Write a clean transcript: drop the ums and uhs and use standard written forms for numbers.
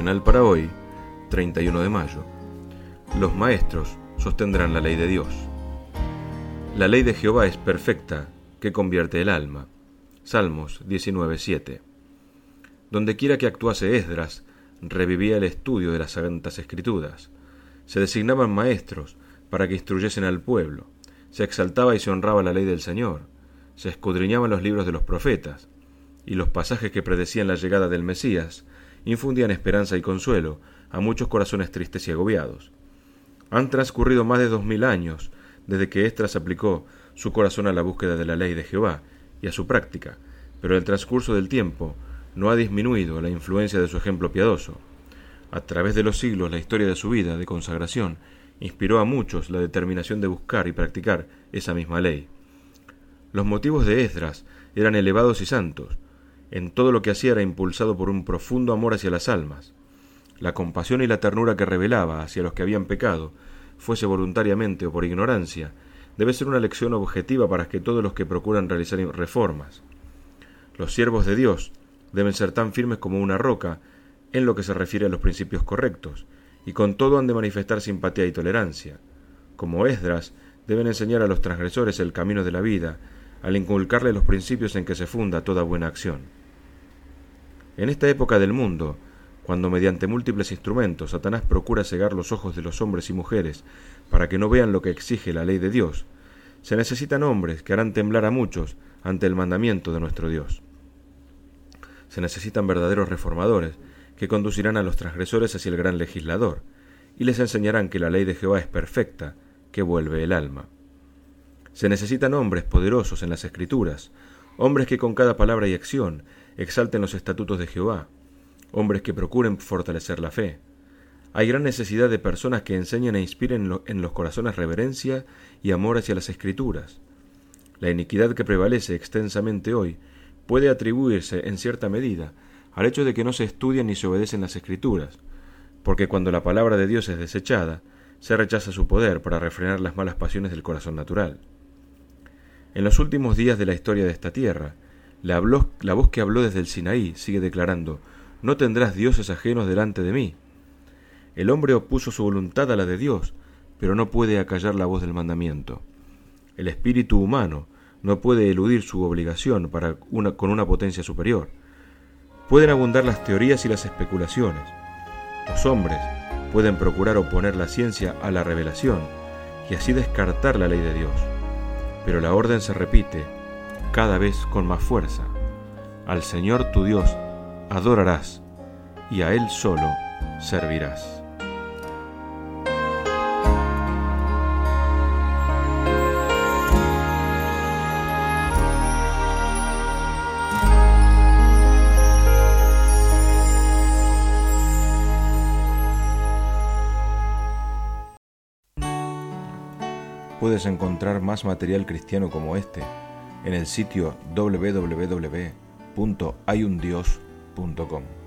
devocional para hoy, 31 de mayo. Los maestros sostendrán la ley de Dios. La ley de Jehová es perfecta, que convierte el alma. Salmos 19:7. Donde quiera que actuase Esdras, revivía el estudio de las Santas Escrituras. Se designaban maestros para que instruyesen al pueblo. Se exaltaba y se honraba la ley del Señor. Se escudriñaban los libros de los profetas, y los pasajes que predecían la llegada del Mesías infundían esperanza y consuelo a muchos corazones tristes y agobiados. Han transcurrido más de 2000 años desde que Esdras aplicó su corazón a la búsqueda de la ley de Jehová y a su práctica, pero el transcurso del tiempo no ha disminuido la influencia de su ejemplo piadoso. A través de los siglos, la historia de su vida de consagración inspiró a muchos la determinación de buscar y practicar esa misma ley. Los motivos de Esdras eran elevados y santos. En todo lo que hacía era impulsado por un profundo amor hacia las almas. La compasión y la ternura que revelaba hacia los que habían pecado, fuese voluntariamente o por ignorancia, debe ser una lección objetiva para que todos los que procuran realizar reformas. Los siervos de Dios deben ser tan firmes como una roca en lo que se refiere a los principios correctos, y con todo han de manifestar simpatía y tolerancia. Como Esdras, deben enseñar a los transgresores el camino de la vida, al inculcarle los principios en que se funda toda buena acción. En esta época del mundo, cuando mediante múltiples instrumentos Satanás procura cegar los ojos de los hombres y mujeres para que no vean lo que exige la ley de Dios, se necesitan hombres que harán temblar a muchos ante el mandamiento de nuestro Dios. Se necesitan verdaderos reformadores que conducirán a los transgresores hacia el gran legislador y les enseñarán que la ley de Jehová es perfecta, que vuelve el alma. Se necesitan hombres poderosos en las Escrituras, hombres que con cada palabra y acción exalten los estatutos de Jehová, hombres que procuren fortalecer la fe. Hay gran necesidad de personas que enseñen e inspiren en los corazones reverencia y amor hacia las Escrituras. La iniquidad que prevalece extensamente hoy puede atribuirse, en cierta medida, al hecho de que no se estudian ni se obedecen las Escrituras, porque cuando la palabra de Dios es desechada, se rechaza su poder para refrenar las malas pasiones del corazón natural. En los últimos días de la historia de esta tierra, la voz que habló desde el Sinaí sigue declarando: «No tendrás dioses ajenos delante de mí». El hombre opuso su voluntad a la de Dios, pero no puede acallar la voz del mandamiento. El espíritu humano no puede eludir su obligación con una potencia superior. Pueden abundar las teorías y las especulaciones. Los hombres pueden procurar oponer la ciencia a la revelación y así descartar la ley de Dios. Pero la orden se repite cada vez con más fuerza. Al Señor tu Dios adorarás y a Él solo servirás. Puedes encontrar más material cristiano como este en el sitio www.hayundios.com.